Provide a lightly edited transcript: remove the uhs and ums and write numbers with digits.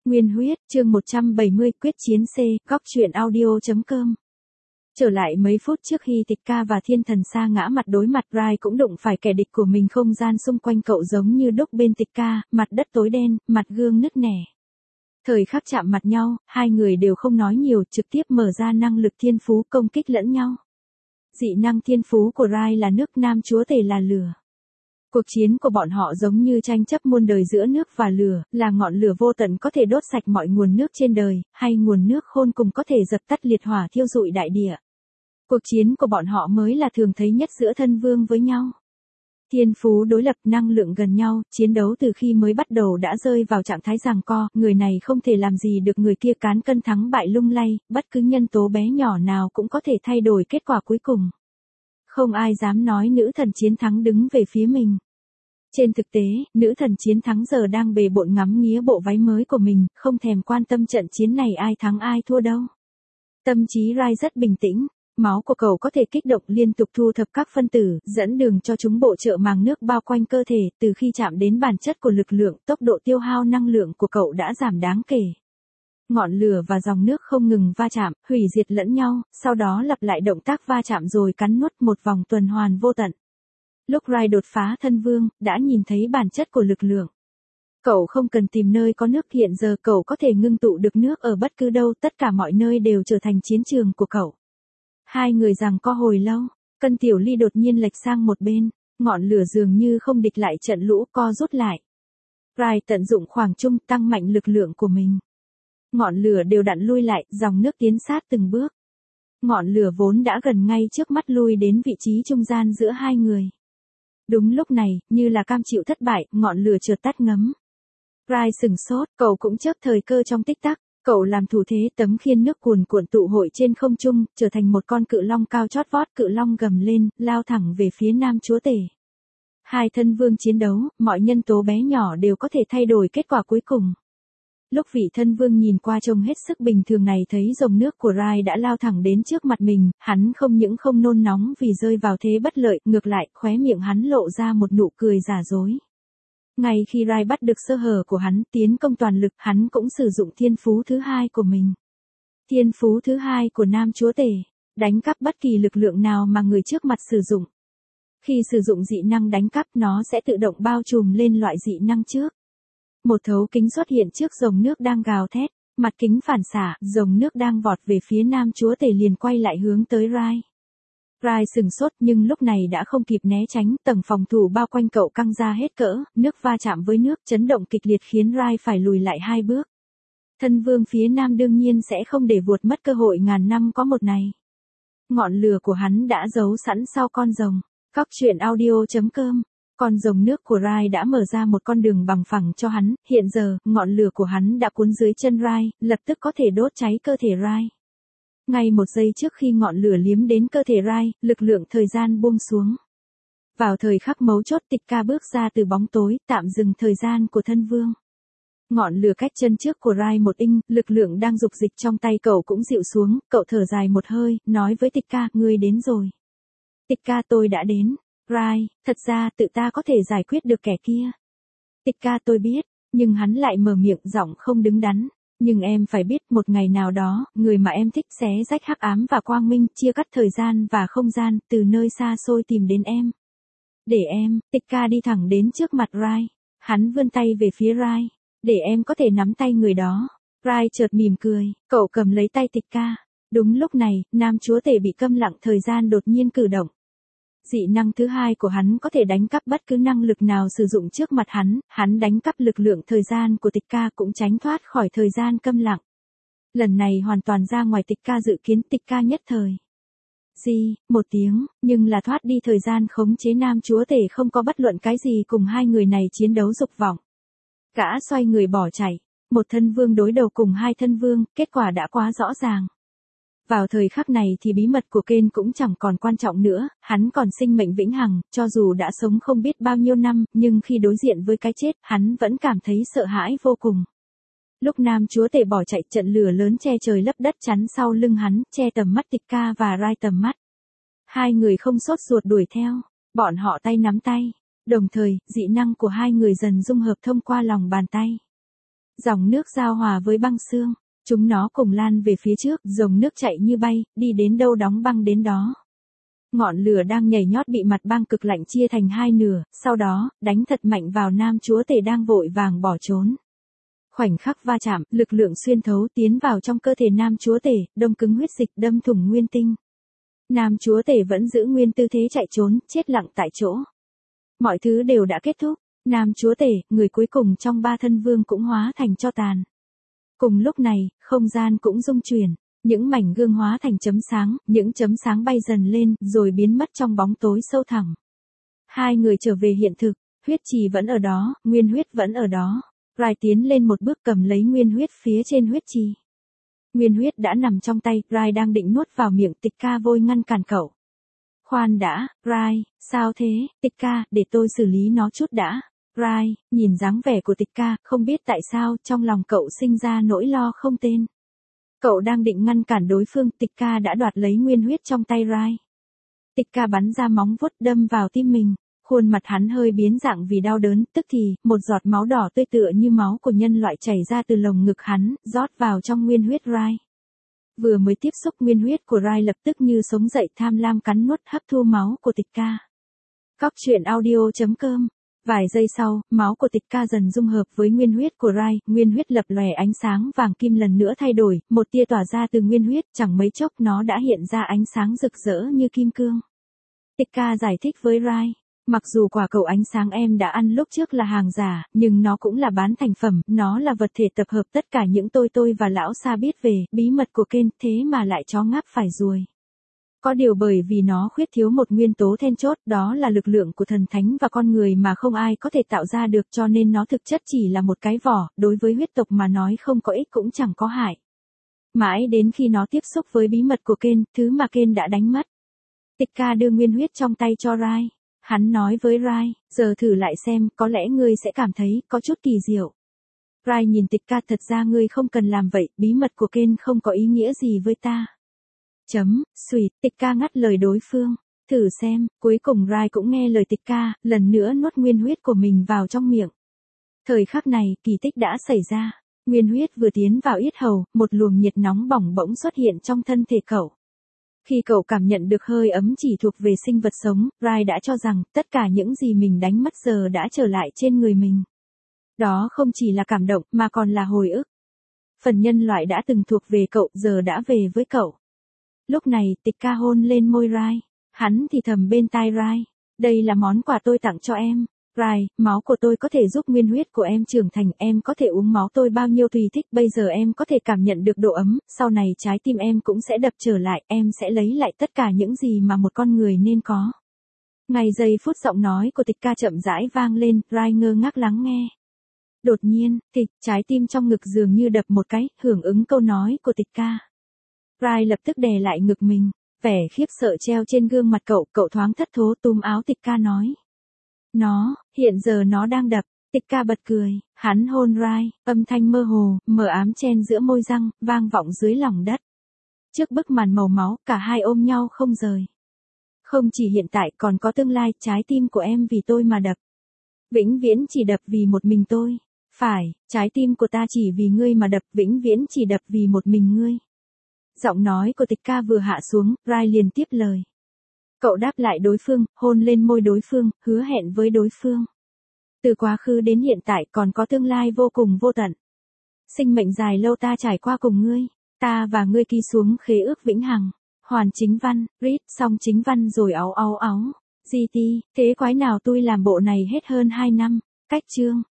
Nguyên huyết, chương 170, quyết chiến C, góc truyện audio.com. Trở lại mấy phút trước khi Tịch Ca và Thiên Thần Sa ngã mặt đối mặt, Rai cũng đụng phải kẻ địch của mình. Không gian xung quanh cậu giống như đúc bên Tịch Ca, mặt đất tối đen, mặt gương nứt nẻ. Thời khắc chạm mặt nhau, hai người đều không nói nhiều, trực tiếp mở ra năng lực thiên phú công kích lẫn nhau. Dị năng thiên phú của Rai là nước, nam chúa tể là lửa. Cuộc chiến của bọn họ giống như tranh chấp muôn đời giữa nước và lửa, là ngọn lửa vô tận có thể đốt sạch mọi nguồn nước trên đời, hay nguồn nước khôn cùng có thể dập tắt liệt hỏa thiêu rụi đại địa. Cuộc chiến của bọn họ mới là thường thấy nhất giữa thân vương với nhau. Thiên phú đối lập, năng lượng gần nhau, chiến đấu từ khi mới bắt đầu đã rơi vào trạng thái giằng co, người này không thể làm gì được người kia, cán cân thắng bại lung lay, bất cứ nhân tố bé nhỏ nào cũng có thể thay đổi kết quả cuối cùng. Không ai dám nói nữ thần chiến thắng đứng về phía mình. Trên thực tế, nữ thần chiến thắng giờ đang bề bộn ngắm nghía bộ váy mới của mình, không thèm quan tâm trận chiến này ai thắng ai thua đâu. Tâm trí Rai rất bình tĩnh, máu của cậu có thể kích động liên tục thu thập các phân tử, dẫn đường cho chúng bổ trợ màng nước bao quanh cơ thể. Từ khi chạm đến bản chất của lực lượng, tốc độ tiêu hao năng lượng của cậu đã giảm đáng kể. Ngọn lửa và dòng nước không ngừng va chạm, hủy diệt lẫn nhau, sau đó lặp lại động tác va chạm rồi cắn nuốt, một vòng tuần hoàn vô tận. Lúc Rai đột phá thân vương, đã nhìn thấy bản chất của lực lượng. Cậu không cần tìm nơi có nước, hiện giờ cậu có thể ngưng tụ được nước ở bất cứ đâu, tất cả mọi nơi đều trở thành chiến trường của cậu. Hai người giằng co hồi lâu, Cân Tiểu Ly đột nhiên lệch sang một bên, ngọn lửa dường như không địch lại trận lũ, co rút lại. Rai tận dụng khoảng trung, tăng mạnh lực lượng của mình. Ngọn lửa đều đặn lui lại, dòng nước tiến sát từng bước. Ngọn lửa vốn đã gần ngay trước mắt lui đến vị trí trung gian giữa hai người. Đúng lúc này, như là cam chịu thất bại, ngọn lửa chợt tắt ngấm. Rai sừng sốt, cậu cũng chớp thời cơ trong tích tắc, cậu làm thủ thế, tấm khiên nước cuồn cuộn tụ hội trên không trung, trở thành một con cự long cao chót vót, cự long gầm lên, lao thẳng về phía nam chúa tể. Hai thân vương chiến đấu, mọi nhân tố bé nhỏ đều có thể thay đổi kết quả cuối cùng. Lúc vị thân vương nhìn qua trông hết sức bình thường này thấy dòng nước của Rai đã lao thẳng đến trước mặt mình, hắn không những không nôn nóng vì rơi vào thế bất lợi, ngược lại, khóe miệng hắn lộ ra một nụ cười giả dối. Ngay khi Rai bắt được sơ hở của hắn, tiến công toàn lực, hắn cũng sử dụng thiên phú thứ hai của mình. Thiên phú thứ hai của nam chúa tể, đánh cắp bất kỳ lực lượng nào mà người trước mặt sử dụng. Khi sử dụng dị năng đánh cắp, nó sẽ tự động bao trùm lên loại dị năng trước. Một thấu kính xuất hiện trước dòng nước đang gào thét, mặt kính phản xạ, dòng nước đang vọt về phía nam chúa tể liền quay lại hướng tới Rai. Rai sừng sốt nhưng lúc này đã không kịp né tránh, tầng phòng thủ bao quanh cậu căng ra hết cỡ, nước va chạm với nước, chấn động kịch liệt khiến Rai phải lùi lại hai bước. Thân vương phía nam đương nhiên sẽ không để vuột mất cơ hội ngàn năm có một này. Ngọn lửa của hắn đã giấu sẵn sau con rồng. Góc truyện audio.com. Con rồng nước của Rai đã mở ra một con đường bằng phẳng cho hắn, hiện giờ, ngọn lửa của hắn đã cuốn dưới chân Rai, lập tức có thể đốt cháy cơ thể Rai. Ngay một giây trước khi ngọn lửa liếm đến cơ thể Rai, lực lượng thời gian buông xuống. Vào thời khắc mấu chốt, Tịch Ca bước ra từ bóng tối, tạm dừng thời gian của thân vương. Ngọn lửa cách chân trước của Rai một inch, lực lượng đang dục dịch trong tay cậu cũng dịu xuống, cậu thở dài một hơi, nói với Tịch Ca, ngươi đến rồi. Tịch Ca, tôi đã đến. Rai, thật ra tự ta có thể giải quyết được kẻ kia. Tịch Ca, tôi biết, nhưng hắn lại mở miệng giọng không đứng đắn. Nhưng em phải biết, một ngày nào đó, người mà em thích xé rách hắc ám và quang minh, chia cắt thời gian và không gian, từ nơi xa xôi tìm đến em. Để em, Tịch Ca đi thẳng đến trước mặt Rai. Hắn vươn tay về phía Rai. Để em có thể nắm tay người đó. Rai chợt mỉm cười, cậu cầm lấy tay Tịch Ca. Đúng lúc này, nam chúa tể bị câm lặng, thời gian đột nhiên cử động. Dị năng thứ hai của hắn có thể đánh cắp bất cứ năng lực nào sử dụng trước mặt hắn đánh cắp lực lượng thời gian của Tịch Ca cũng tránh thoát khỏi thời gian câm lặng. Lần này hoàn toàn ra ngoài Tịch Ca dự kiến, Tịch Ca nhất thời. Một tiếng, nhưng là thoát đi thời gian khống chế nam chúa tể không có bất luận cái gì cùng hai người này chiến đấu dục vọng. Gã xoay người bỏ chạy, một thân vương đối đầu cùng hai thân vương, kết quả đã quá rõ ràng. Vào thời khắc này thì bí mật của Kên cũng chẳng còn quan trọng nữa, hắn còn sinh mệnh vĩnh hằng, cho dù đã sống không biết bao nhiêu năm, nhưng khi đối diện với cái chết, hắn vẫn cảm thấy sợ hãi vô cùng. Lúc nam chúa tể bỏ chạy, trận lửa lớn che trời lấp đất chắn sau lưng hắn, che tầm mắt Tịch Ca và Rai tầm mắt. Hai người không sốt ruột đuổi theo, bọn họ tay nắm tay, đồng thời, dị năng của hai người dần dung hợp thông qua lòng bàn tay. Dòng nước giao hòa với băng sương, chúng nó cùng lan về phía trước, dòng nước chạy như bay, đi đến đâu đóng băng đến đó. Ngọn lửa đang nhảy nhót bị mặt băng cực lạnh chia thành hai nửa, sau đó, đánh thật mạnh vào nam chúa tể đang vội vàng bỏ trốn. Khoảnh khắc va chạm, lực lượng xuyên thấu tiến vào trong cơ thể nam chúa tể, đông cứng huyết dịch đâm thủng nguyên tinh. Nam chúa tể vẫn giữ nguyên tư thế chạy trốn, chết lặng tại chỗ. Mọi thứ đều đã kết thúc, nam chúa tể, người cuối cùng trong ba thân vương cũng hóa thành tro tàn. Cùng lúc này, không gian cũng rung chuyển, những mảnh gương hóa thành chấm sáng, những chấm sáng bay dần lên, rồi biến mất trong bóng tối sâu thẳm. Hai người trở về hiện thực, huyết trì vẫn ở đó, nguyên huyết vẫn ở đó. Rai tiến lên một bước cầm lấy nguyên huyết phía trên huyết trì. Nguyên huyết đã nằm trong tay, Rai đang định nuốt vào miệng, Tịch Ca vội ngăn cản cậu. Khoan đã, Rai, sao thế, Tịch Ca, để tôi xử lý nó chút đã. Rai, nhìn dáng vẻ của Tịch Ca, không biết tại sao trong lòng cậu sinh ra nỗi lo không tên. Cậu đang định ngăn cản đối phương, Tịch Ca đã đoạt lấy nguyên huyết trong tay Rai. Tịch Ca bắn ra móng vuốt đâm vào tim mình. Khuôn mặt hắn hơi biến dạng vì đau đớn, tức thì, một giọt máu đỏ tươi tựa như máu của nhân loại chảy ra từ lồng ngực hắn, rót vào trong nguyên huyết Rai. Vừa mới tiếp xúc nguyên huyết của Rai lập tức như sống dậy tham lam cắn nuốt hấp thu máu của Tịch Ca. Cóc truyện audio.com. Vài giây sau, máu của Tịch Ca dần dung hợp với nguyên huyết của Rai, nguyên huyết lập lòe ánh sáng vàng kim lần nữa thay đổi, một tia tỏa ra từ nguyên huyết, chẳng mấy chốc nó đã hiện ra ánh sáng rực rỡ như kim cương. Tịch Ca giải thích với Rai. Mặc dù quả cầu ánh sáng em đã ăn lúc trước là hàng giả, nhưng nó cũng là bán thành phẩm, nó là vật thể tập hợp tất cả những tôi và lão Sa biết về, bí mật của Ken, thế mà lại chó ngáp phải ruồi. Có điều bởi vì nó khuyết thiếu một nguyên tố then chốt, đó là lực lượng của thần thánh và con người mà không ai có thể tạo ra được, cho nên nó thực chất chỉ là một cái vỏ, đối với huyết tộc mà nói không có ích cũng chẳng có hại. Mãi đến khi nó tiếp xúc với bí mật của Ken, thứ mà Ken đã đánh mất. Tịch Ca đưa nguyên huyết trong tay cho Rai. Hắn nói với Rai, giờ thử lại xem, có lẽ ngươi sẽ cảm thấy có chút kỳ diệu. Rai nhìn Tịch Ca, thật ra ngươi không cần làm vậy, bí mật của Ken không có ý nghĩa gì với ta. Suýt, Tịch Ca ngắt lời đối phương. Thử xem, cuối cùng Rai cũng nghe lời Tịch Ca, lần nữa nuốt nguyên huyết của mình vào trong miệng. Thời khắc này, kỳ tích đã xảy ra. Nguyên huyết vừa tiến vào yết hầu, một luồng nhiệt nóng bỏng bỗng xuất hiện trong thân thể cậu. Khi cậu cảm nhận được hơi ấm chỉ thuộc về sinh vật sống, Rai đã cho rằng tất cả những gì mình đánh mất giờ đã trở lại trên người mình. Đó không chỉ là cảm động mà còn là hồi ức. Phần nhân loại đã từng thuộc về cậu giờ đã về với cậu. Lúc này Tịch Ca hôn lên môi Rai. Hắn thì thầm bên tai Rai. Đây là món quà tôi tặng cho em. Rai, máu của tôi có thể giúp nguyên huyết của em trưởng thành, em có thể uống máu tôi bao nhiêu tùy thích, bây giờ em có thể cảm nhận được độ ấm, sau này trái tim em cũng sẽ đập trở lại, em sẽ lấy lại tất cả những gì mà một con người nên có. Ngay giây phút giọng nói của Tịch Ca chậm rãi vang lên, Rai ngơ ngác lắng nghe. Đột nhiên, trái tim trong ngực dường như đập một cái, hưởng ứng câu nói của Tịch Ca. Rai lập tức đè lại ngực mình, vẻ khiếp sợ treo trên gương mặt cậu thoáng thất thố túm áo Tịch Ca nói. Hiện giờ nó đang đập. Tịch Ca bật cười, hắn hôn Rai, âm thanh mơ hồ, mờ ám chen giữa môi răng, vang vọng dưới lòng đất. Trước bức màn màu máu, cả hai ôm nhau không rời. Không chỉ hiện tại còn có tương lai, trái tim của em vì tôi mà đập. Vĩnh viễn chỉ đập vì một mình tôi. Phải, trái tim của ta chỉ vì ngươi mà đập, vĩnh viễn chỉ đập vì một mình ngươi. Giọng nói của Tịch Ca vừa hạ xuống, Rai liền tiếp lời. Cậu đáp lại đối phương, hôn lên môi đối phương, hứa hẹn với đối phương. Từ quá khứ đến hiện tại còn có tương lai vô cùng vô tận. Sinh mệnh dài lâu ta trải qua cùng ngươi, ta và ngươi ký xuống khế ước vĩnh hằng. Hoàn chính văn, read xong chính văn rồi áo. GT, thế quái nào tôi làm bộ này hết hơn 2 năm. Cách chương.